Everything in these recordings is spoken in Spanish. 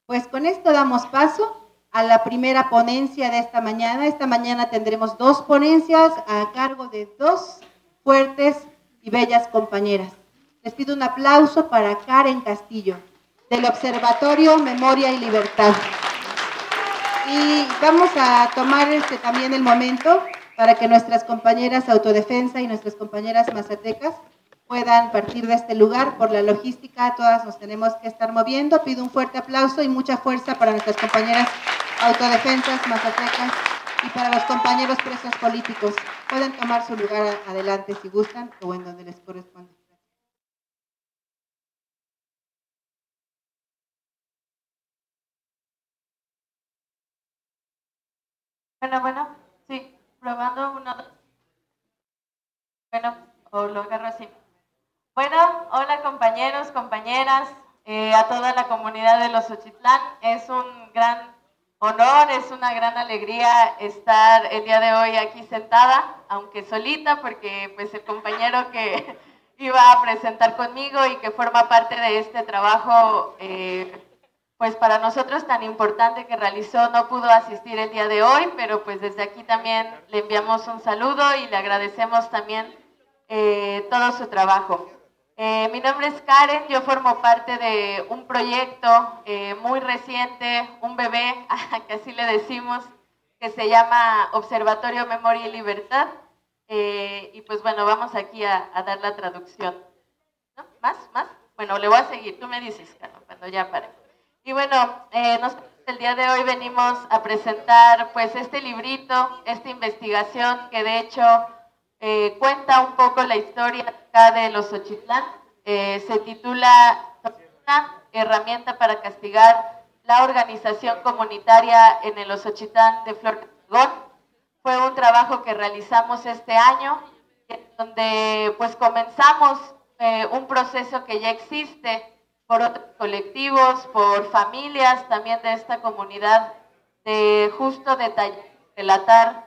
Pues con esto damos paso a la primera ponencia de esta mañana. Esta mañana tendremos 2 ponencias a cargo de 2 fuertes y bellas compañeras. Les pido un aplauso para Karen Castillo, del Observatorio Memoria y Libertad. Y vamos a tomar también el momento para que nuestras compañeras Autodefensa y nuestras compañeras mazatecas puedan partir de este lugar. Por la logística, todas nos tenemos que estar moviendo. Pido un fuerte aplauso y mucha fuerza para nuestras compañeras autodefensas mazatecas y para los compañeros presos políticos. Pueden tomar su lugar adelante si gustan o en donde les corresponde. Bueno, sí, probando uno. Bueno, o lo agarro así. Bueno, hola compañeros, compañeras, a toda la comunidad de Los Xochitlán. Es un gran honor, es una gran alegría estar el día de hoy aquí sentada, aunque solita, porque pues el compañero que iba a presentar conmigo y que forma parte de este trabajo, pues para nosotros tan importante que realizó, no pudo asistir el día de hoy, pero pues desde aquí también le enviamos un saludo y le agradecemos también todo su trabajo. Mi nombre es Karen, yo formo parte de un proyecto muy reciente, un bebé, que así le decimos, que se llama Observatorio Memoria y Libertad. Y pues bueno, vamos aquí a dar la traducción. ¿No? ¿Más? Bueno, le voy a seguir, tú me dices, Carlos, cuando ya pare. Y bueno, el día de hoy venimos a presentar pues este librito, esta investigación que de hecho cuenta un poco la historia acá de Los Xochitlán. Se titula Una herramienta para castigar la organización comunitaria en el Xochitlán de Flor de Obregón. Fue un trabajo que realizamos este año, donde pues comenzamos un proceso que ya existe por otros colectivos, por familias también de esta comunidad, de justo detallar, relatar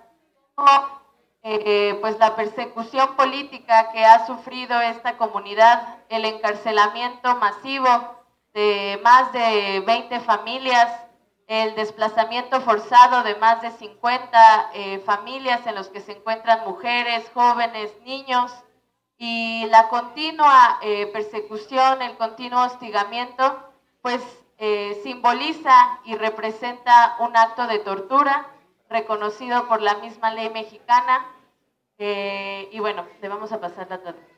pues la persecución política que ha sufrido esta comunidad, el encarcelamiento masivo de más de 20 familias, el desplazamiento forzado de más de 50 familias en los que se encuentran mujeres, jóvenes, niños, y la continua persecución, el continuo hostigamiento, pues simboliza y representa un acto de tortura reconocido por la misma ley mexicana. Y bueno, le vamos a pasar la traducción.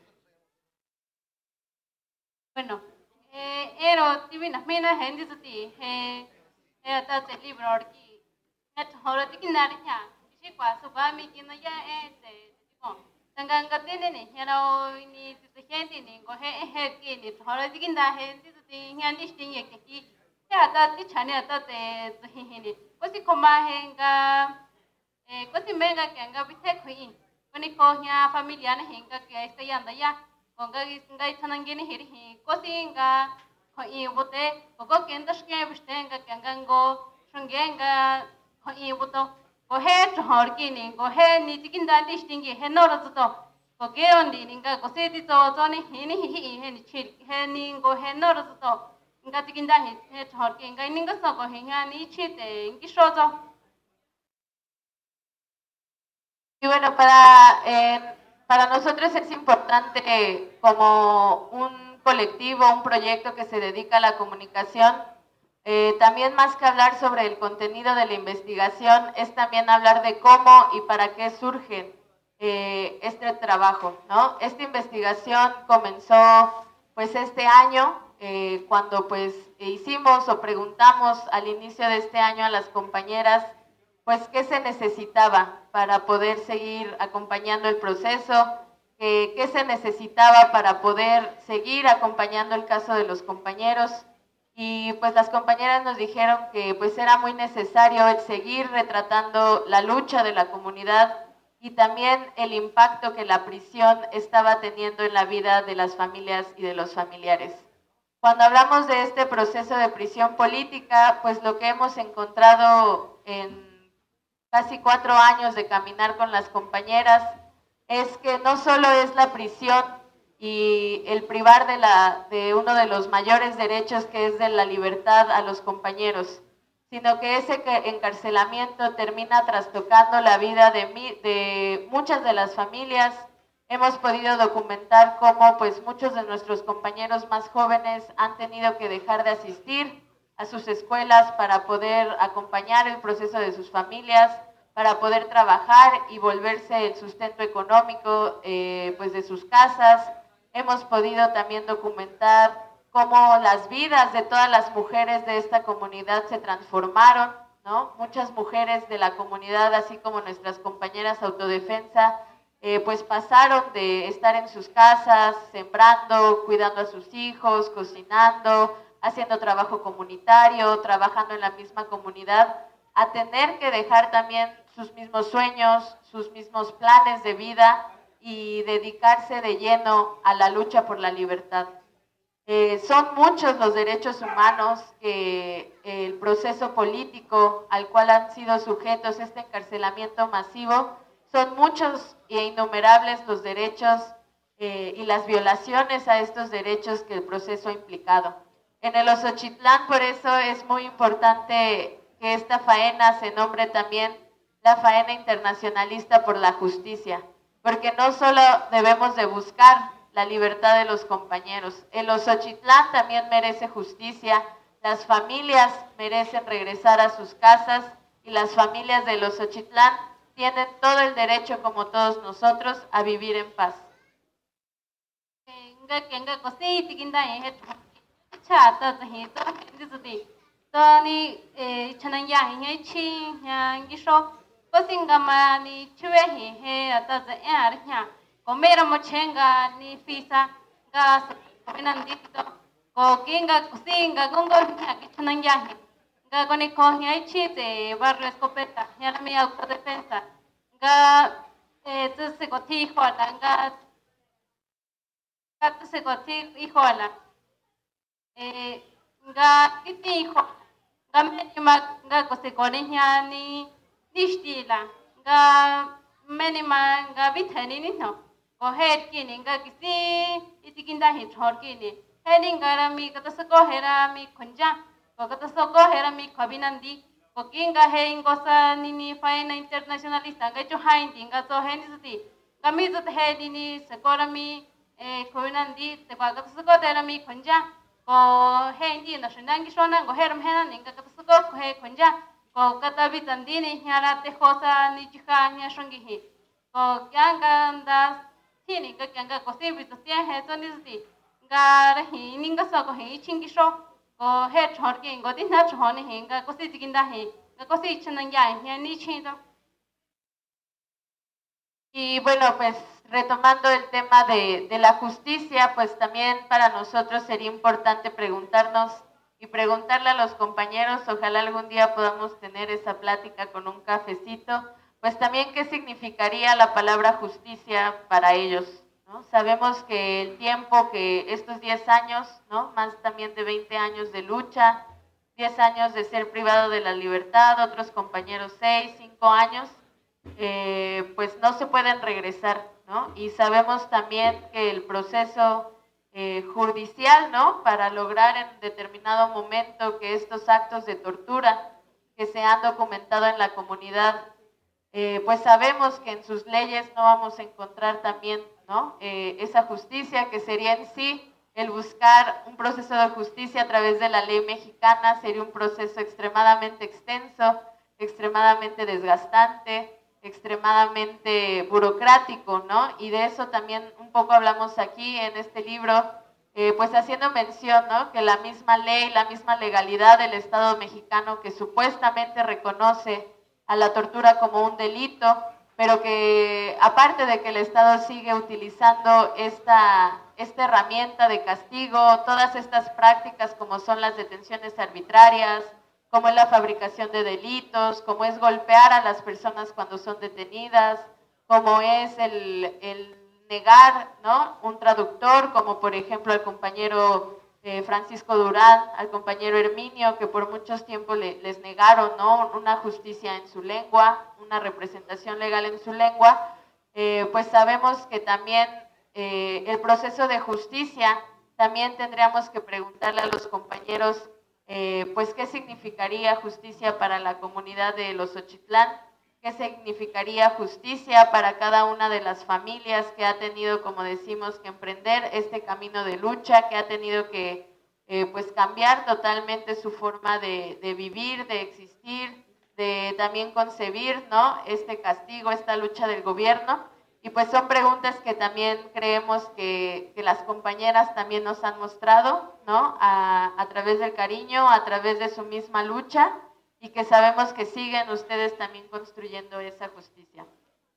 Bueno, ero tibinas mina hendi suti ta te libro orki et horo tikinari nya isi kwa suba mi kino ya te ko tanganga tene ne hero ni te hendi ni go he ki ni horo tikinda hendi suti nyandi sting ye ki ya ta ti chane ta te ni kosi koma henga kosi menga kenga bithe khui koni ko nya familia na henga ke esta yanda ya konga ngai tanangeni hiri kosinga hoi bote kogo kendas ke bistenga kengango shungenga hoi boto ko he chorkini ko he ni tikinda listingi he noroto ko geondi ninga ko seti to toni hini he ni chir he ni go he noroto inga tikinda he chorkinga ninga so ko he ni chite ingi shoto. Y bueno, para nosotros es importante como un colectivo, un proyecto que se dedica a la comunicación, también más que hablar sobre el contenido de la investigación, es también hablar de cómo y para qué surge este trabajo, ¿no? Esta investigación comenzó pues este año, cuando pues hicimos o preguntamos al inicio de este año a las compañeras pues qué se necesitaba para poder seguir acompañando el proceso, qué se necesitaba para poder seguir acompañando el caso de los compañeros. Y pues las compañeras nos dijeron que pues era muy necesario el seguir retratando la lucha de la comunidad y también el impacto que la prisión estaba teniendo en la vida de las familias y de los familiares. Cuando hablamos de este proceso de prisión política, pues lo que hemos encontrado en casi 4 años de caminar con las compañeras es que no solo es la prisión y el privar de uno de los mayores derechos, que es de la libertad a los compañeros, sino que ese encarcelamiento termina trastocando la vida de muchas de las familias. Hemos podido documentar cómo pues muchos de nuestros compañeros más jóvenes han tenido que dejar de asistir a sus escuelas para poder acompañar el proceso de sus familias, para poder trabajar y volverse el sustento económico pues de sus casas. Hemos podido también documentar cómo las vidas de todas las mujeres de esta comunidad se transformaron, ¿no? Muchas mujeres de la comunidad, así como nuestras compañeras autodefensa, pues pasaron de estar en sus casas, sembrando, cuidando a sus hijos, cocinando, haciendo trabajo comunitario, trabajando en la misma comunidad, a tener que dejar también sus mismos sueños, sus mismos planes de vida y dedicarse de lleno a la lucha por la libertad. Son muchos los derechos humanos que el proceso político al cual han sido sujetos este encarcelamiento masivo, son muchos e innumerables los derechos y las violaciones a estos derechos que el proceso ha implicado. En el Osochitlán, por eso es muy importante que esta faena se nombre también la faena internacionalista por la justicia, porque no solo debemos de buscar la libertad de los compañeros, el Osochitlán también merece justicia, las familias merecen regresar a sus casas y las familias del Osochitlán tienen todo el derecho, como todos nosotros, a vivir en paz. Komera mochenga ni fisa gas penandito ko kinga kusinga gongo kichunan yahi ga koni kohnya chite barrio escopeta ya mi autodefensa ga se goti hola ga se goti hola ga kiti ho ga menima ga ko se konya ni distila ga menima ga bithani ni no ko het kini nga kisi itikinda hi thor kini hening garami kata sako herami khunja ko kata sako herami khabinandi ko kinga he ingosa nini faina internationalista ga chu hain tinga so heni suti kami zut he nini sakorami khabinandi te ko kata sako herami khunja ko he indi na shinangi shona go heram hena ninga kata sako he khunja ko kata bitandi ni hyara te khosa ni chikha nya shongi hi ko kyanga nda Tini ka kyanga ko sebi to tia he so nisdi ga hi ninga so ko he chingi sho ko he thor ke ngo din na thone he ga ko si tikinda he ga ko si chinang ya he ni chindo. Y bueno, pues retomando el tema de la justicia, pues también para nosotros sería importante preguntarnos y preguntarle a los compañeros, ojalá algún día podamos tener esa plática con un cafecito, pues también qué significaría la palabra justicia para ellos, ¿no? Sabemos que el tiempo, que estos 10 años, ¿no? Más también de 20 años de lucha, 10 años de ser privado de la libertad, otros compañeros 6, 5 años, pues no se pueden regresar, ¿no? Y sabemos también que el proceso judicial, ¿no? Para lograr en determinado momento que estos actos de tortura que se han documentado en la comunidad, pues sabemos que en sus leyes no vamos a encontrar también, ¿no? Esa justicia que sería en sí el buscar un proceso de justicia a través de la ley mexicana, sería un proceso extremadamente extenso, extremadamente desgastante, extremadamente burocrático, ¿no? Y de eso también un poco hablamos aquí en este libro, pues haciendo mención, ¿no? Que la misma ley, la misma legalidad del Estado mexicano que supuestamente reconoce a la tortura como un delito, pero que aparte de que el Estado sigue utilizando esta herramienta de castigo, todas estas prácticas como son las detenciones arbitrarias, como es la fabricación de delitos, como es golpear a las personas cuando son detenidas, como es el negar, ¿no? Un traductor, como por ejemplo al compañero Francisco Durán, al compañero Herminio, que por muchos tiempos les negaron, ¿no? Una justicia en su lengua, una representación legal en su lengua, pues sabemos que también el proceso de justicia, también tendríamos que preguntarle a los compañeros, pues, qué significaría justicia para la comunidad de los Ochitlán, qué significaría justicia para cada una de las familias que ha tenido, como decimos, que emprender este camino de lucha, que ha tenido que pues cambiar totalmente su forma de vivir, de existir, de también concebir, ¿no? Este castigo, esta lucha del gobierno. Y pues son preguntas que también creemos que las compañeras también nos han mostrado, ¿no? A través del cariño, a través de su misma lucha, y que sabemos que siguen ustedes también construyendo esa justicia.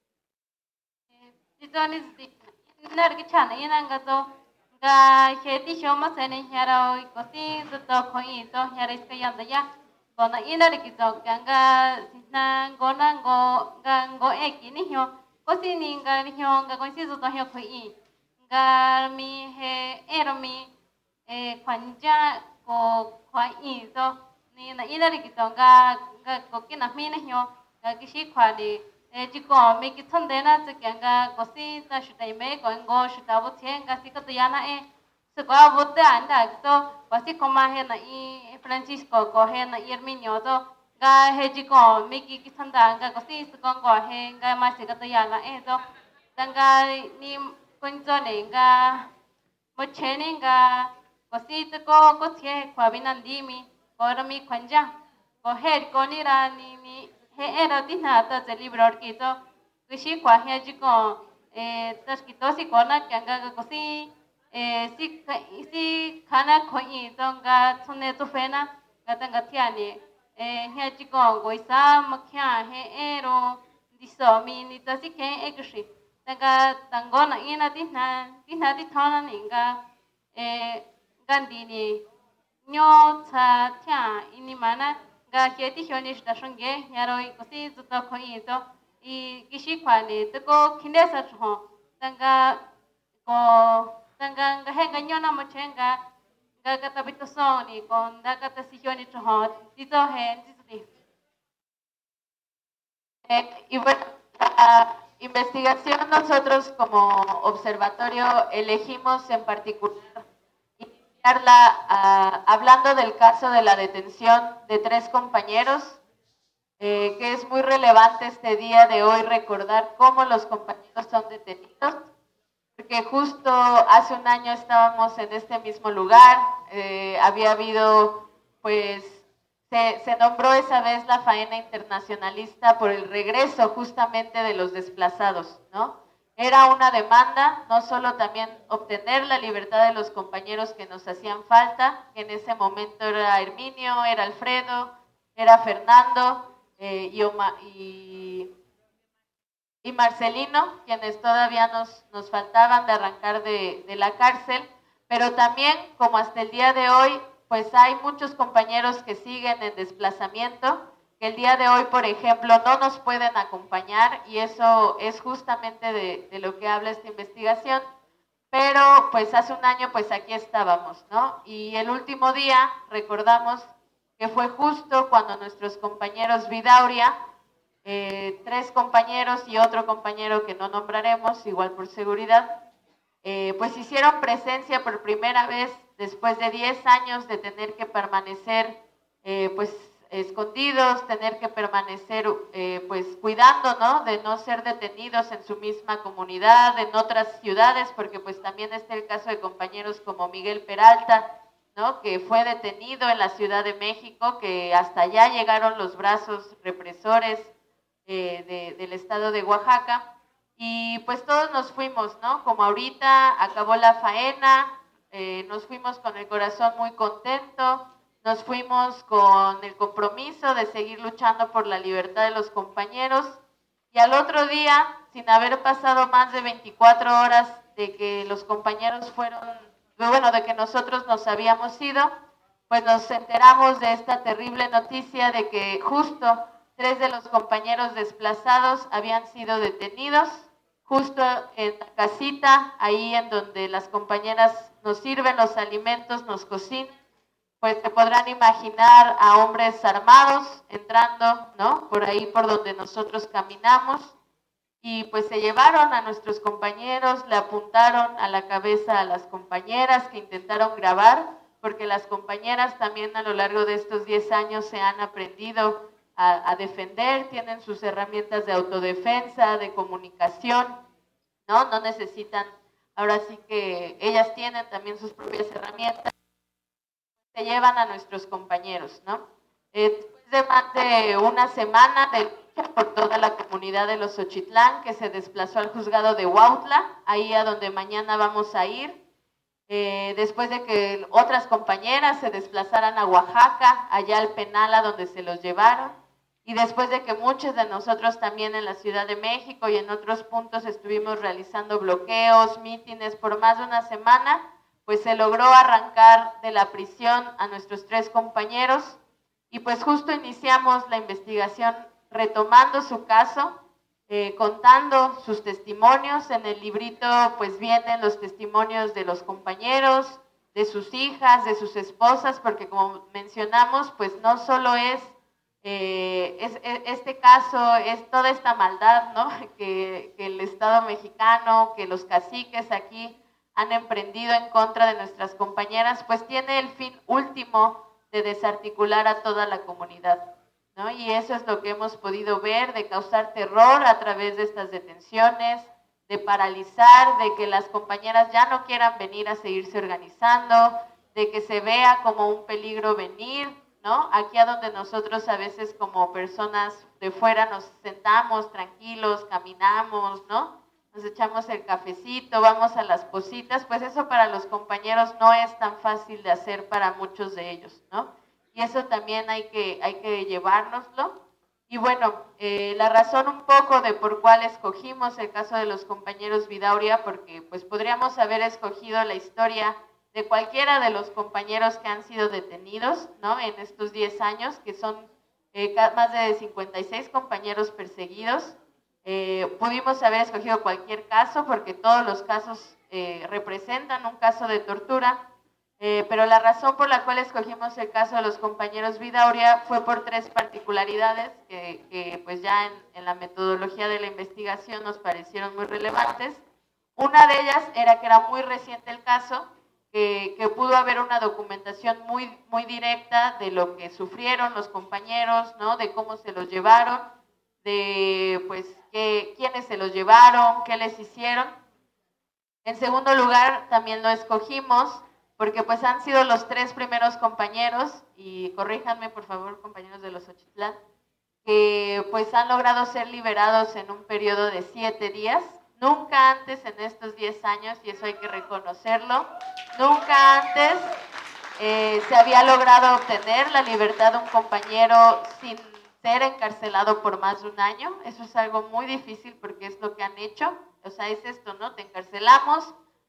Ga heti shoma sene hiaro ikosi to khoi to hiaro iska yanda ya gona ina ri kito ganga sina gona go eki ni hyo kosi ni ga ni hyo ga kosi to hyo khoi ga mi he eromi kwanja ko khoi to ni na ina ri kito ga ko kina mi ni hyo ga kishi khwali chỉ có mấy cái thân đấy là chỉ cái nga có gì ta sẽ thấy mấy cái ngô sẽ ta vô thiên nga chỉ có tôi yana sự có vô thế anh đã to có gì có mà hay là Francisco có hay là Herminio to nga hay chỉ có mấy cái thân đó nga có gì sự có hay nga mà chỉ có tôi yana to nga ni con cho này nga một chuyện này nga có gì tự có thể qua bên anh đi mi có ra mi quan gia có hết có ni ra ni era tina ta se libro orquito kushi kwa he jiko tas kito si kona kyanga ko si khana khoi tonga thune to fena katanga thiani he jiko goisa makhya he ero diso mi ni ta si ke ekshi tanga tangona ina tina di thona ninga gandini nyo cha thya ini mana ga heti hyoni shtashange yaroi kosi zuta khoi to I kishi khwani to ko khinesa chho tanga ga henga nyona mochenga ga kata bitosoni kon da kata si hyoni chho tito he titi y bueno, la investigación nosotros como observatorio elegimos en particular hablando del caso de la detención de 3 compañeros, que es muy relevante este día de hoy recordar cómo los compañeros son detenidos, porque justo hace un año estábamos en este mismo lugar, había habido, pues, se nombró esa vez la faena internacionalista por el regreso justamente de los desplazados, ¿no? Era una demanda, no solo también obtener la libertad de los compañeros que nos hacían falta, que en ese momento era Herminio, era Alfredo, era Fernando y Marcelino, quienes todavía nos faltaban de arrancar de la cárcel, pero también, como hasta el día de hoy, pues hay muchos compañeros que siguen en desplazamiento, que el día de hoy, por ejemplo, no nos pueden acompañar y eso es justamente de lo que habla esta investigación, pero pues hace un año pues aquí estábamos, ¿no? Y el último día recordamos que fue justo cuando nuestros compañeros Vidauria, 3 compañeros y otro compañero que no nombraremos, igual por seguridad, pues hicieron presencia por primera vez después de 10 años de tener que permanecer pues escondidos, tener que permanecer pues cuidando, ¿no? De no ser detenidos en su misma comunidad, en otras ciudades, porque pues también está el caso de compañeros como Miguel Peralta, ¿no? Que fue detenido en la Ciudad de México, que hasta allá llegaron los brazos represores del estado de Oaxaca, y pues todos nos fuimos, ¿no? Como ahorita acabó la faena, nos fuimos con el corazón muy contento, nos fuimos con el compromiso de seguir luchando por la libertad de los compañeros, y al otro día, sin haber pasado más de 24 horas de que los compañeros de que nosotros nos habíamos ido, pues nos enteramos de esta terrible noticia de que justo 3 de los compañeros desplazados habían sido detenidos, justo en la casita, ahí en donde las compañeras nos sirven los alimentos, nos cocinan. Pues se podrán imaginar a hombres armados entrando, ¿no? Por ahí por donde nosotros caminamos, y pues se llevaron a nuestros compañeros, le apuntaron a la cabeza a las compañeras que intentaron grabar, porque las compañeras también a lo largo de estos 10 años se han aprendido a defender, tienen sus herramientas de autodefensa, de comunicación, ¿no? No necesitan, ahora sí que ellas tienen también sus propias herramientas, se llevan a nuestros compañeros, ¿no? Después de más de una semana de lucha por toda la comunidad de los Xochitlán, que se desplazó al juzgado de Huautla, ahí a donde mañana vamos a ir, después de que otras compañeras se desplazaran a Oaxaca, allá al penal a donde se los llevaron, y después de que muchos de nosotros también en la Ciudad de México y en otros puntos estuvimos realizando bloqueos, mítines por más de una semana, pues se logró arrancar de la prisión a nuestros 3 compañeros y pues justo iniciamos la investigación retomando su caso, contando sus testimonios. En el librito pues vienen los testimonios de los compañeros, de sus hijas, de sus esposas, porque como mencionamos, pues no solo es este caso, es toda esta maldad, ¿no? que el Estado mexicano, que los caciques aquí han emprendido en contra de nuestras compañeras, pues tiene el fin último de desarticular a toda la comunidad, ¿no? Y eso es lo que hemos podido ver, de causar terror a través de estas detenciones, de paralizar, de que las compañeras ya no quieran venir a seguirse organizando, de que se vea como un peligro venir, ¿no? Aquí a donde nosotros a veces como personas de fuera nos sentamos tranquilos, caminamos, ¿no? Nos echamos el cafecito, vamos a las positas, pues eso para los compañeros no es tan fácil de hacer para muchos de ellos, ¿no? Y eso también hay que llevárnoslo. Y bueno, la razón un poco de por cuál escogimos el caso de los compañeros Vidauria, porque pues podríamos haber escogido la historia de cualquiera de los compañeros que han sido detenidos, ¿no? En estos 10 años, que son más de 56 compañeros perseguidos. Pudimos haber escogido cualquier caso porque todos los casos representan un caso de tortura, pero la razón por la cual escogimos el caso de los compañeros Vidauria fue por 3 particularidades que pues ya en la metodología de la investigación nos parecieron muy relevantes. Una de ellas era que era muy reciente el caso, que pudo haber una documentación muy directa de lo que sufrieron los compañeros, ¿no? De cómo se los llevaron, de pues quiénes se los llevaron, qué les hicieron. En segundo lugar, también lo escogimos porque pues han sido los 3 primeros compañeros, y corríjanme por favor compañeros de los Xochitlán, que pues han logrado ser liberados en un periodo de 7 días. Nunca antes en estos 10 años, y eso hay que reconocerlo, nunca antes se había logrado obtener la libertad de un compañero sin ser encarcelado por más de un año. Eso es algo muy difícil porque es lo que han hecho. O sea, es esto, ¿no? Te encarcelamos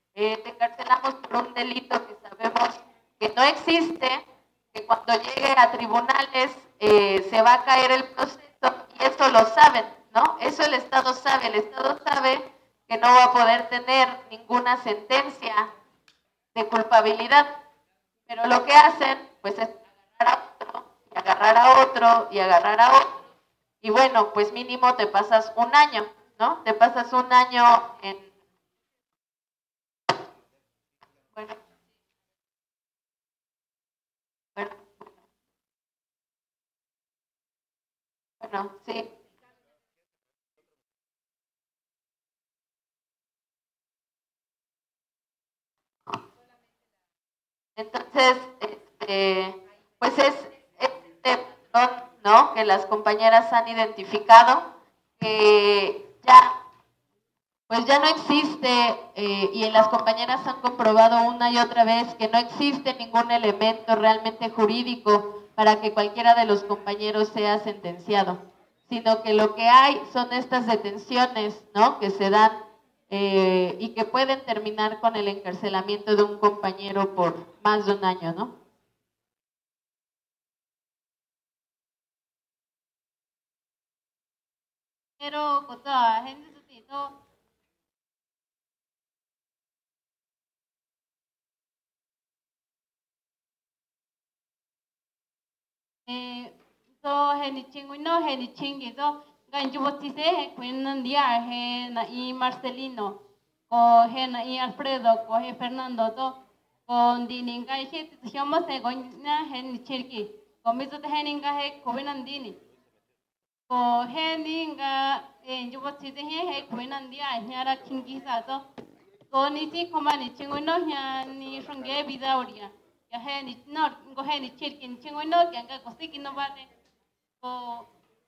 por un delito que sabemos que no existe, que cuando llegue a tribunales se va a caer el proceso, y eso lo saben, ¿no? Eso el Estado sabe que no va a poder tener ninguna sentencia de culpabilidad, pero lo que hacen pues es agarrar a otro y agarrar a otro, y bueno, pues mínimo te pasas un año, ¿no? Te pasas un año en, bueno, bueno, bueno, sí. Entonces, pues es este patrón, ¿no? Que las compañeras han identificado, que ya, pues ya no existe, y las compañeras han comprobado una y otra vez que no existe ningún elemento realmente jurídico para que cualquiera de los compañeros sea sentenciado, sino que lo que hay son estas detenciones, ¿no? Que se dan y que pueden terminar con el encarcelamiento de un compañero por más de un año, ¿no? Pero kota hindi sa tito. So heni chingu no heni chingi so ganjubotise he Queen dia he na I Marcelino ko he na I Alfredo ko he Fernando to ko dini ga he tiyoma se gonya he ni cherki ko mizo he ninga he ko benandini ko he ninga jubotise he Queen dia nyara kingi sa to ko ni ti koma ni chingono nya ni shonge bidauria ya he ni no ko he ni cherki chingono kanga ko sikino bate ko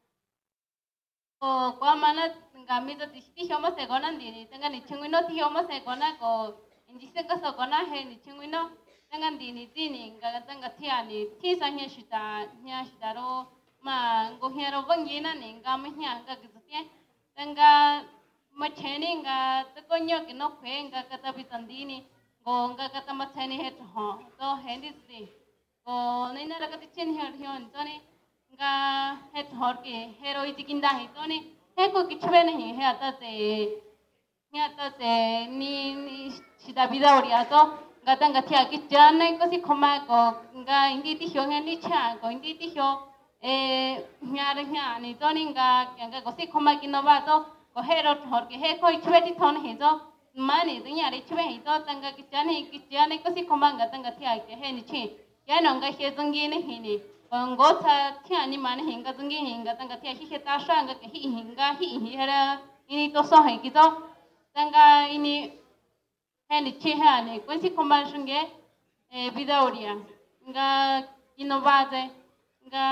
kwa mana ngami to ti homa se gona ndini tenga ni chunguino ti homa se gona ko injise ka so gona he ni chunguino tenga ndini tini nga tenga tiani ti sa nya shita ro ma ngo hero bangina ni ngam nya nga giztie tenga ma cheni nga to konyo ki no kwe nga kata bitandini go nga kata ma cheni he to he ndi ti ko nina ra kati chen hion to ni nga het hor ke hero itikinda hi to ni he ko kichbe nahi he ata te ni sida vida oria to nga tanga thia ki jane ko si khoma ko nga indi ti hyo ni cha ko indi ti hyo nya ni to ni nga ko si khoma ki no ba to ko hero hor ke he ko ichbe ti thon he to mani to nya ri chbe hi to tanga ki jane ko si khoma nga tanga thia ke he ni chi ya no nga he zungi ni hi ni ngo sa thia ni man hinga zungi hinga tanga thia hi ta sha nga hi hinga hi hera ini to so hai ki to tanga ini he ni chi ha ni ko si koma shunge vida oria nga innovate nga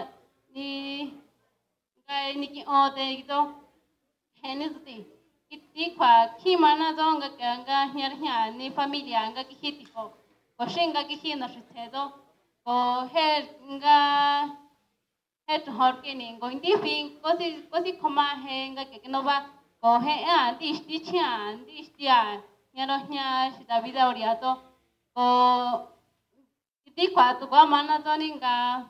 ni ki o te to he ni sti ki kwa ki mana zo nga hia ni familia nga ki hiti ko shinga ki hi na shite do ko he nga het hor ke ni go indi fin ko si khoma he nga ke no ba ko he a ti chia nya no nya sita vida oria to ko ti kwa to kwa mana to ni nga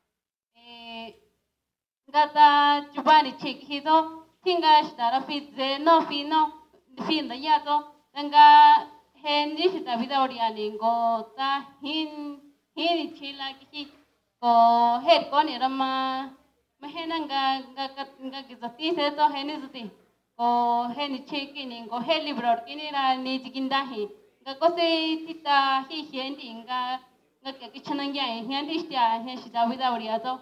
nga ta chubani chik hi to tinga sita ra fi da ya to nga he ni sita vida oria ni go ta hin chila ki ko het ko ni rama mahena nga gizati se to he ni zuti ko he ni cheki ni go he libro ki ni ra ni jikinda hi nga ko se tita hi ndi nga ke kichana ya ndi stia he shita vida oria to.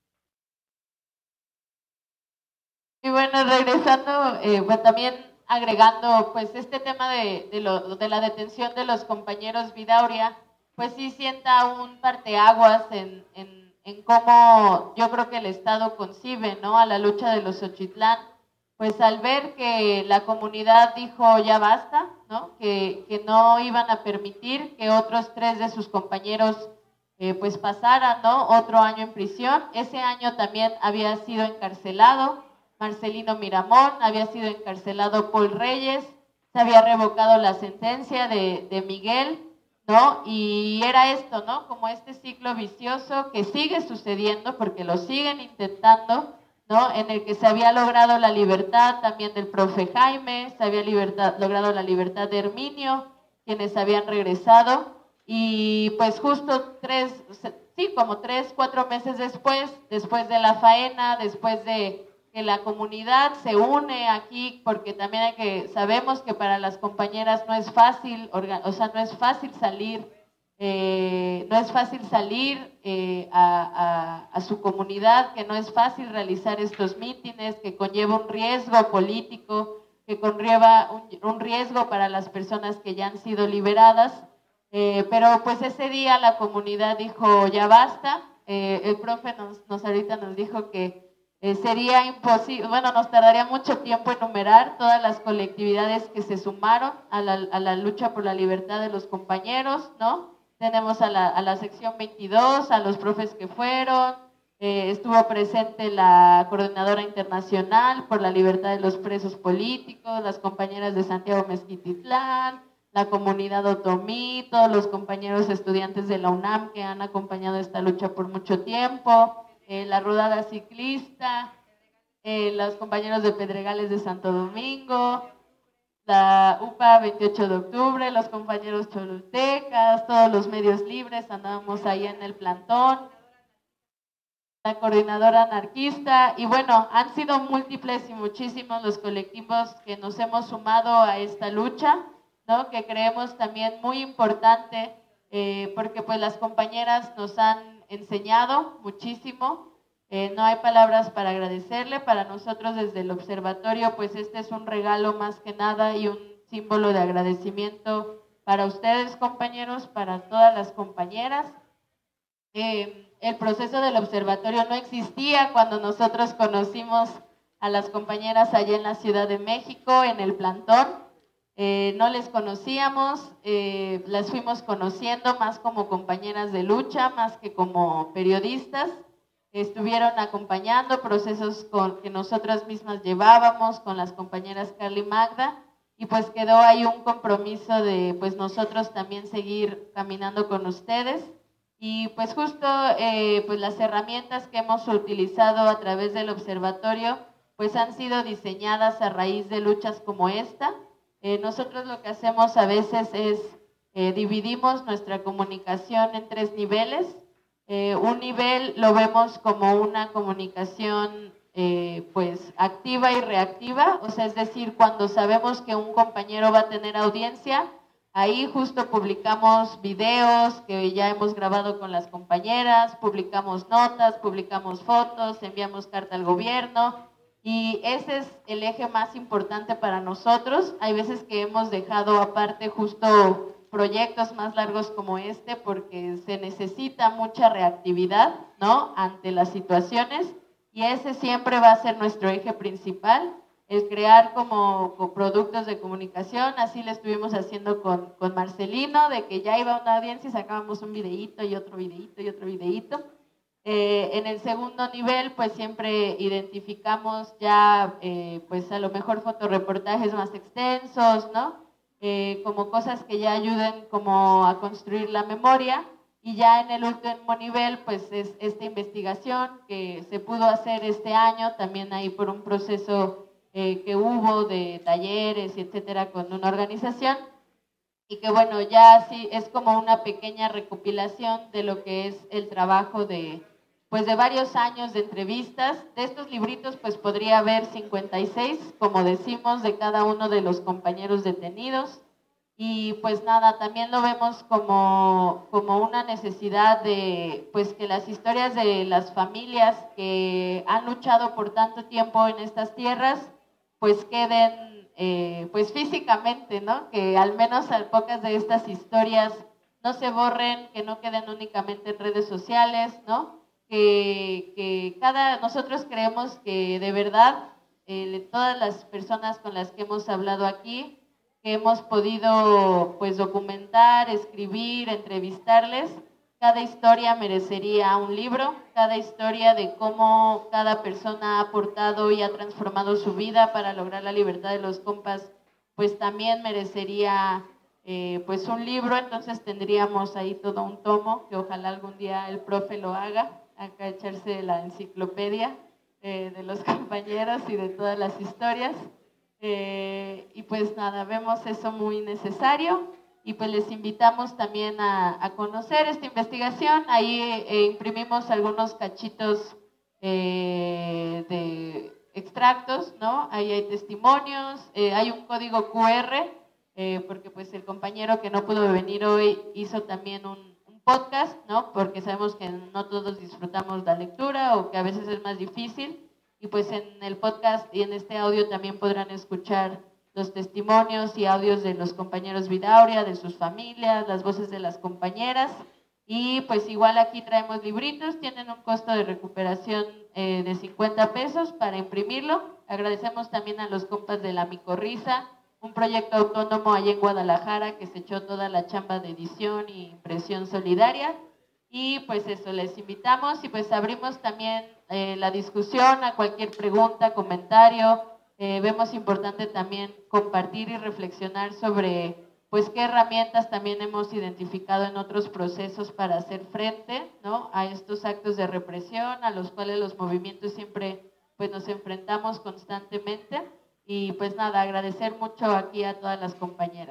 Y bueno, regresando, pues también agregando pues este tema de la detención de los compañeros Vidauria, pues sí sienta un parteaguas en cómo yo creo que el Estado concibe, ¿no?, a la lucha de los Xochitlán, pues al ver que la comunidad dijo ya basta, ¿no?, que no iban a permitir que otros 3 de sus compañeros pues pasaran, ¿no?, otro año en prisión. Ese año también había sido encarcelado Marcelino Miramón, había sido encarcelado Paul Reyes, se había revocado la sentencia de Miguel, ¿no? Y era esto, ¿no?, como este ciclo vicioso que sigue sucediendo porque lo siguen intentando, ¿no?, en el que se había logrado la libertad también del profe Jaime, se había logrado la libertad de Herminio, quienes habían regresado, y pues justo 3, 4 meses después de la faena, después de que la comunidad se une aquí, porque también sabemos que para las compañeras no es fácil, no es fácil salir, a su comunidad, que no es fácil realizar estos mítines, que conlleva un riesgo político, que conlleva un riesgo para las personas que ya han sido liberadas, pero pues ese día la comunidad dijo ya basta. El profe ahorita nos dijo que sería imposible, bueno, nos tardaría mucho tiempo enumerar todas las colectividades que se sumaron a la lucha por la libertad de los compañeros, ¿no? Tenemos a la sección 22, a los profes que fueron, estuvo presente la Coordinadora Internacional por la Libertad de los Presos Políticos, las compañeras de Santiago Mezquititlán, la comunidad otomí, todos los compañeros estudiantes de la UNAM que han acompañado esta lucha por mucho tiempo, la rodada ciclista, los compañeros de Pedregales de Santo Domingo, la UPA 28 de octubre, los compañeros cholultecas, todos los medios libres, andábamos ahí en el plantón, la coordinadora anarquista, y bueno, han sido múltiples y muchísimos los colectivos que nos hemos sumado a esta lucha, ¿no? Que creemos también muy importante, porque pues las compañeras nos han enseñado muchísimo. No hay palabras para agradecerle. Para nosotros desde el observatorio, pues este es un regalo más que nada y un símbolo de agradecimiento para ustedes, compañeros, para todas las compañeras. El proceso del observatorio no existía cuando nosotros conocimos a las compañeras allá en la Ciudad de México, en el plantón. No les conocíamos, las fuimos conociendo más como compañeras de lucha, más que como periodistas. Estuvieron acompañando procesos que nosotras mismas llevábamos con las compañeras Carly y Magda, y pues quedó ahí un compromiso de pues nosotros también seguir caminando con ustedes. Y pues justo pues las herramientas que hemos utilizado a través del observatorio pues han sido diseñadas a raíz de luchas como esta. Nosotros lo que hacemos a veces es dividimos nuestra comunicación en 3 niveles. Un nivel lo vemos como una comunicación pues activa y reactiva, o sea, es decir, cuando sabemos que un compañero va a tener audiencia, ahí justo publicamos videos que ya hemos grabado con las compañeras, publicamos notas, publicamos fotos, enviamos carta al gobierno, y ese es el eje más importante para nosotros. Hay veces que hemos dejado aparte justo proyectos más largos como este porque se necesita mucha reactividad, ¿no?, ante las situaciones, y ese siempre va a ser nuestro eje principal, el crear como productos de comunicación. Así lo estuvimos haciendo con Marcelino, de que ya iba a una audiencia y sacábamos un videíto y otro videíto y otro videíto. En el segundo nivel, pues siempre identificamos ya, pues a lo mejor fotoreportajes más extensos, ¿no? Como cosas que ya ayuden como a construir la memoria. Y ya en el último nivel, pues es esta investigación que se pudo hacer este año, también ahí por un proceso que hubo de talleres, etcétera, con una organización, y que bueno, ya sí es como una pequeña recopilación de lo que es el trabajo de, pues de varios años de entrevistas. De estos libritos pues podría haber 56, como decimos, de cada uno de los compañeros detenidos. Y pues nada, también lo vemos como una necesidad de pues que las historias de las familias que han luchado por tanto tiempo en estas tierras pues queden pues físicamente, ¿no? Que al menos pocas de estas historias no se borren, que no queden únicamente en redes sociales, ¿no? Que nosotros creemos que de verdad todas las personas con las que hemos hablado aquí, que hemos podido pues documentar, escribir, entrevistarles, cada historia merecería un libro, cada historia de cómo cada persona ha aportado y ha transformado su vida para lograr la libertad de los compas, pues también merecería pues un libro. Entonces tendríamos ahí todo un tomo, que ojalá algún día el profe lo haga, acá echarse la enciclopedia de los compañeros y de todas las historias. Y pues nada, vemos eso muy necesario, y pues les invitamos también a conocer esta investigación. Ahí imprimimos algunos cachitos de extractos, ¿no? Ahí hay testimonios, hay un código QR, porque pues el compañero que no pudo venir hoy hizo también un podcast, ¿no? Porque sabemos que no todos disfrutamos la lectura o que a veces es más difícil. Y pues en el podcast y en este audio también podrán escuchar los testimonios y audios de los compañeros Vidauria, de sus familias, las voces de las compañeras. Y pues igual aquí traemos libritos, tienen un costo de recuperación de 50 pesos para imprimirlo. Agradecemos también a los compas de la Micorriza, un proyecto autónomo allá en Guadalajara que se echó toda la chamba de edición y impresión solidaria. Y pues eso, les invitamos y pues abrimos también la discusión a cualquier pregunta, comentario. Vemos importante también compartir y reflexionar sobre pues qué herramientas también hemos identificado en otros procesos para hacer frente, ¿no?, a estos actos de represión a los cuales los movimientos siempre pues nos enfrentamos constantemente. Y pues nada, agradecer mucho aquí a todas las compañeras.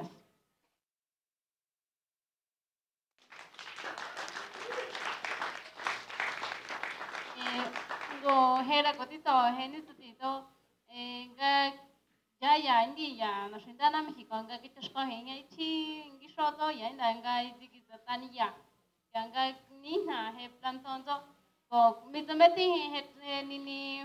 hera cotito heni tutito nga ya indi ya no shindana México nga kitashko henga chi ngishoto ya nga izikizatani ya nga nina he plantonzo ko mitameti he nini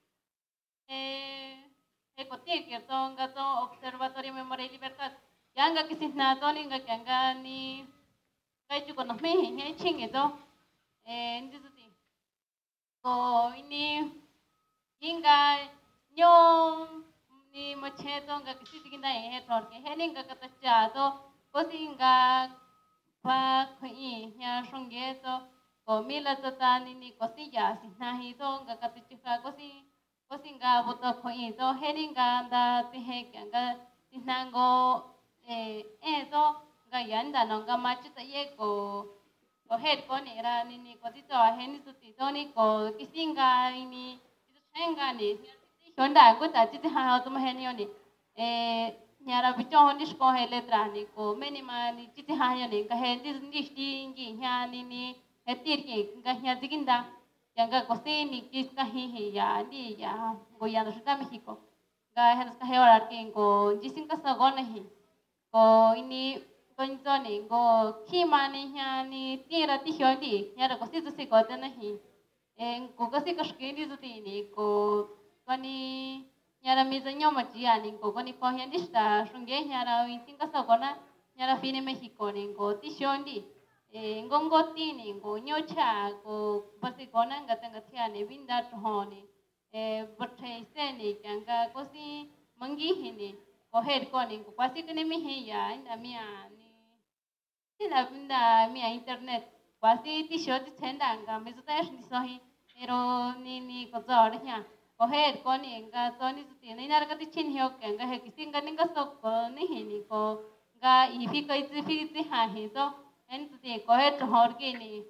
he kotir que to nga to observatorio memoria y libertad ya nga kisitna to ni nga ni kay chuko no me he chingito ndi tuti ko ini inga nyong ni macheto nga kisitikinda he tor ke he ninga katacha to kosinga pa khoi ya shongeto ko mila tatani ni kosilla sinahi to nga katichika kosinga boto khoi to he ninga da tihe nga sinango to nga yanda no nga machita ye ko head ko ni ra ni ko tito he ni tuti to ni ko kisinga ini henga ni honda ko ta chiti ha to he ni oni nyara bicho hondis ko he letra ni ko meni ma ni chiti ha ni ka he ni sti ngi nya ni hetir ki nga nya diginda yanga ko se ni kis ka hi ya ni ya go ya no sta México ga he ka he ora ki ko jisin ka sa go nahi ko ini konto ni go kima ni nya ni tira ti hyodi nyara ko si si ko te nahi ko kasi ka shkini zuti ni ko kani nyara mizanyo machi ani ko kani ko hyandi sta shunge nyara itin ka sa go na nyara fini México ni go ti shondi ngongoti ni go nyocha ko basi ko na ngata ngatia ni binda thoni bothe se ni kanga ko si mangi hini ko head ko ni ko kwasi kene mi he ya inda mia ni sila binda mia internet kwasi ti shot tenda nga mezuta ni sohi pero ni ko zor nya ko head ko ni nga to ni ti ni nar ka ti chin hyo kanga he kisinga ni ga sok ko ni hini ko ga ifi ko ti ha he to en ti ko head hor ki ni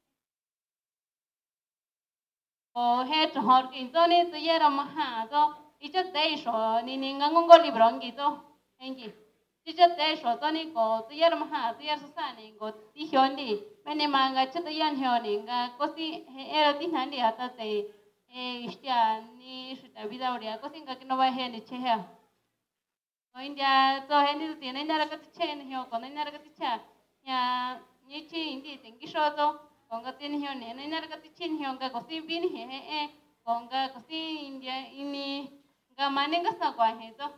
ko head hor ki to ni to yera maha to icha dei sho ni ngangongo libro ngi to engi icha dei sho to ni ko to yera maha to yera sa ni ko ti hyondi meni manga cha to yan hyoni nga ko si era ti nandi ata te istia ni shuta vida oria ko singa ki no va he ni che ha ko india to he ni ti ni nara ka ti che ni hyo ko ni nara ka ti cha ya ni chi indi tengi sho to ko nga ti ni hyo ni nara ka ti chin hyo nga ko si bin he ko nga ko si india ini nga mane nga sa kwa he to.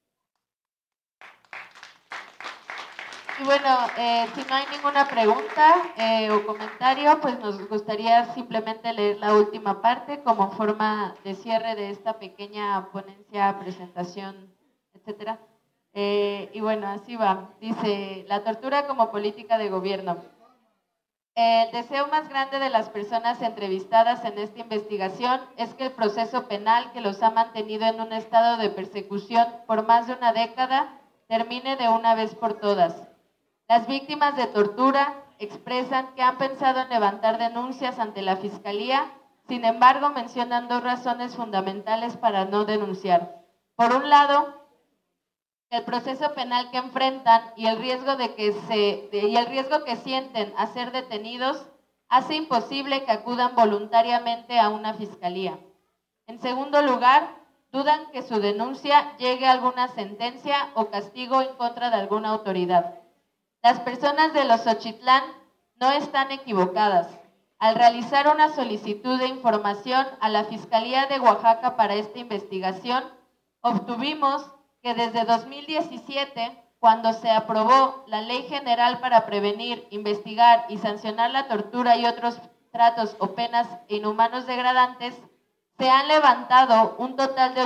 Y bueno, si no hay ninguna pregunta o comentario, pues nos gustaría simplemente leer la última parte como forma de cierre de esta pequeña ponencia, presentación, etcétera. Y bueno, así va. Dice, la tortura como política de gobierno. El deseo más grande de las personas entrevistadas en esta investigación es que el proceso penal que los ha mantenido en un estado de persecución por más de una década termine de una vez por todas. Las víctimas de tortura expresan que han pensado en levantar denuncias ante la Fiscalía, sin embargo mencionan dos razones fundamentales para no denunciar. Por un lado, el proceso penal que enfrentan y el riesgo que sienten a ser detenidos hace imposible que acudan voluntariamente a una fiscalía. En segundo lugar, dudan que su denuncia llegue a alguna sentencia o castigo en contra de alguna autoridad. Las personas de los Xochitlán no están equivocadas. Al realizar una solicitud de información a la Fiscalía de Oaxaca para esta investigación, obtuvimos que desde 2017, cuando se aprobó la Ley General para prevenir, investigar y sancionar la tortura y otros tratos o penas inhumanos degradantes, se han levantado un total de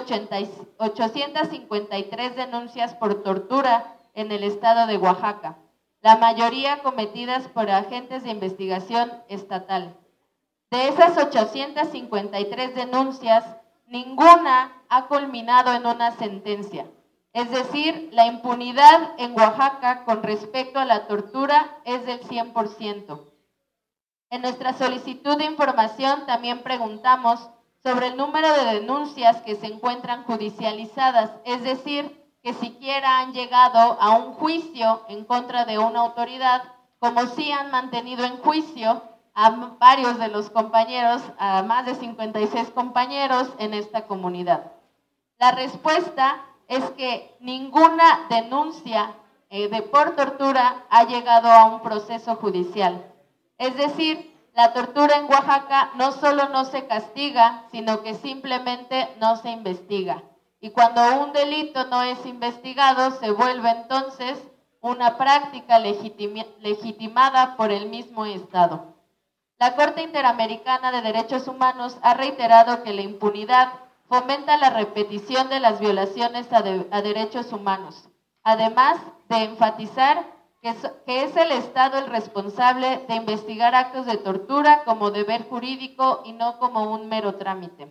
853 denuncias por tortura en el estado de Oaxaca, la mayoría cometidas por agentes de investigación estatal. De esas 853 denuncias, ninguna ha culminado en una sentencia. Es decir, la impunidad en Oaxaca con respecto a la tortura es del 100%. En nuestra solicitud de información también preguntamos sobre el número de denuncias que se encuentran judicializadas, es decir, que siquiera han llegado a un juicio en contra de una autoridad, como sí han mantenido en juicio a varios de los compañeros, a más de 56 compañeros en esta comunidad. La respuesta es que ninguna denuncia por tortura ha llegado a un proceso judicial. Es decir, la tortura en Oaxaca no solo no se castiga, sino que simplemente no se investiga. Y cuando un delito no es investigado, se vuelve entonces una práctica legitimada por el mismo Estado. La Corte Interamericana de Derechos Humanos ha reiterado que la impunidad fomenta la repetición de las violaciones a derechos humanos, además de enfatizar que es el Estado el responsable de investigar actos de tortura como deber jurídico y no como un mero trámite.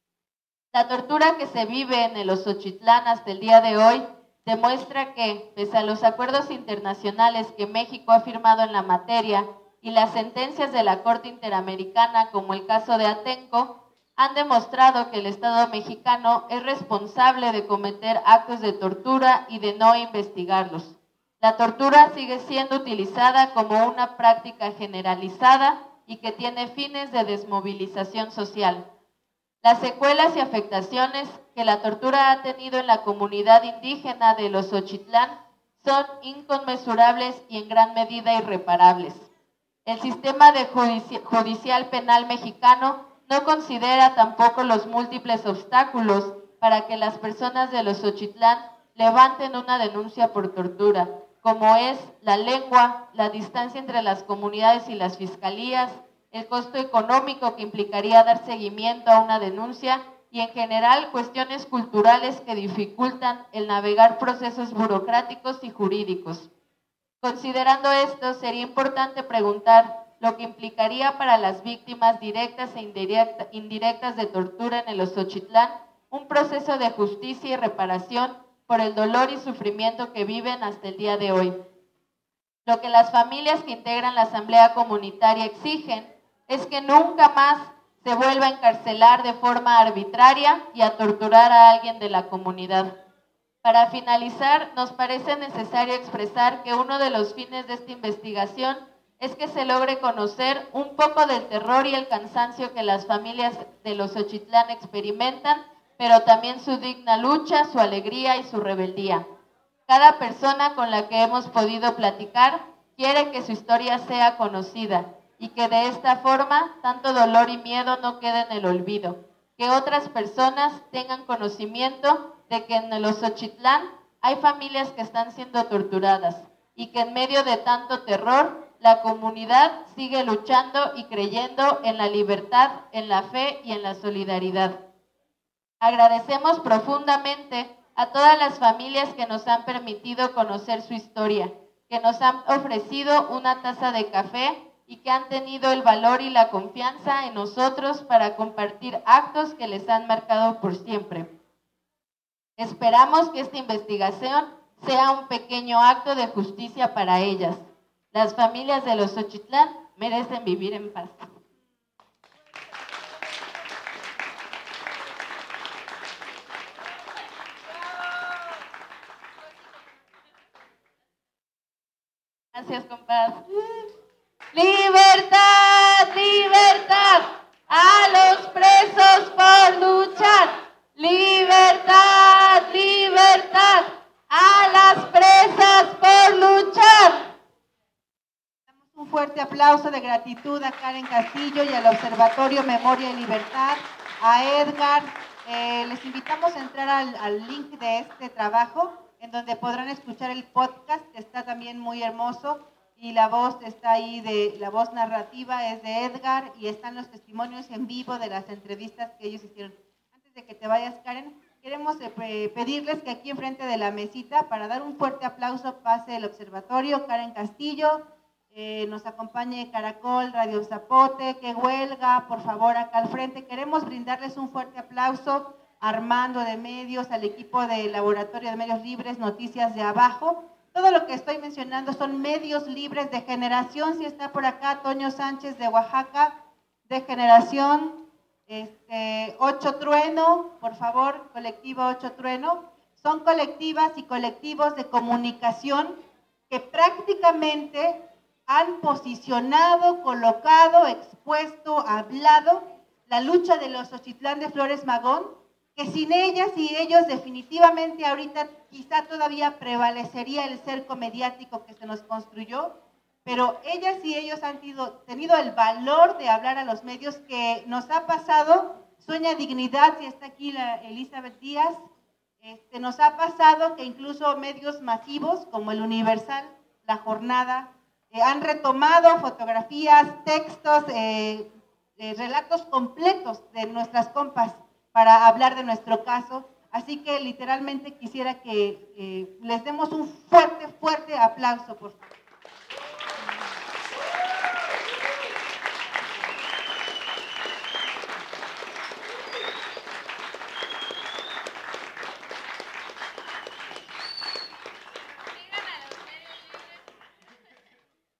La tortura que se vive en el Xochitlán hasta el día de hoy demuestra que, pese a los acuerdos internacionales que México ha firmado en la materia y las sentencias de la Corte Interamericana, como el caso de Atenco, han demostrado que el Estado mexicano es responsable de cometer actos de tortura y de no investigarlos. La tortura sigue siendo utilizada como una práctica generalizada y que tiene fines de desmovilización social. Las secuelas y afectaciones que la tortura ha tenido en la comunidad indígena de los Xochitlán son inconmensurables y en gran medida irreparables. El sistema judicial penal mexicano no considera tampoco los múltiples obstáculos para que las personas de los Xochitlán levanten una denuncia por tortura, como es la lengua, la distancia entre las comunidades y las fiscalías, el costo económico que implicaría dar seguimiento a una denuncia y en general cuestiones culturales que dificultan el navegar procesos burocráticos y jurídicos. Considerando esto, sería importante preguntar lo que implicaría para las víctimas directas e indirectas de tortura en el Xochitlán un proceso de justicia y reparación por el dolor y sufrimiento que viven hasta el día de hoy. Lo que las familias que integran la asamblea comunitaria exigen es que nunca más se vuelva a encarcelar de forma arbitraria y a torturar a alguien de la comunidad. Para finalizar, nos parece necesario expresar que uno de los fines de esta investigación es que se logre conocer un poco del terror y el cansancio que las familias de los Xochitlán experimentan, pero también su digna lucha, su alegría y su rebeldía. Cada persona con la que hemos podido platicar quiere que su historia sea conocida y que de esta forma tanto dolor y miedo no queden en el olvido, que otras personas tengan conocimiento de que en los Xochitlán hay familias que están siendo torturadas y que en medio de tanto terror la comunidad sigue luchando y creyendo en la libertad, en la fe y en la solidaridad. Agradecemos profundamente a todas las familias que nos han permitido conocer su historia, que nos han ofrecido una taza de café y que han tenido el valor y la confianza en nosotros para compartir actos que les han marcado por siempre. Esperamos que esta investigación sea un pequeño acto de justicia para ellas. Las familias de los Xochitlán merecen vivir en paz. Gracias, compadre. ¡Libertad! ¡Libertad! ¡A los presos por luchar! ¡Libertad! ¡Libertad! ¡A las presas por luchar! Damos un fuerte aplauso de gratitud a Karen Castillo y al Observatorio Memoria y Libertad, a Edgar. Les invitamos a entrar al link de este trabajo, en donde podrán escuchar el podcast, que está también muy hermoso, y la voz está ahí, la voz narrativa es de Edgar, y están los testimonios en vivo de las entrevistas que ellos hicieron. Antes de que te vayas, Karen, queremos pedirles que aquí enfrente de la mesita, para dar un fuerte aplauso, pase el observatorio, Karen Castillo, nos acompañe Caracol, Radio Zapote, que huelga, por favor, acá al frente. Queremos brindarles un fuerte aplauso a Armando de Medios, al equipo del Laboratorio de Medios Libres, Noticias de Abajo. Todo lo que estoy mencionando son medios libres de Generación. Si está por acá, Toño Sánchez de Oaxaca, de Generación, 8 Trueno, por favor, colectivo 8 Trueno. Son colectivas y colectivos de comunicación que prácticamente han posicionado, colocado, expuesto, hablado la lucha de los Xochitlán de Flores Magón, que sin ellas y ellos definitivamente ahorita quizá todavía prevalecería el cerco mediático que se nos construyó, pero ellas y ellos han tenido el valor de hablar a los medios, que nos ha pasado. Sueña Dignidad, si está aquí la Elizabeth Díaz, nos ha pasado que incluso medios masivos como el Universal, La Jornada, han retomado fotografías, textos, relatos completos de nuestras compas para hablar de nuestro caso. Así que literalmente quisiera que les demos un fuerte, fuerte aplauso, por favor.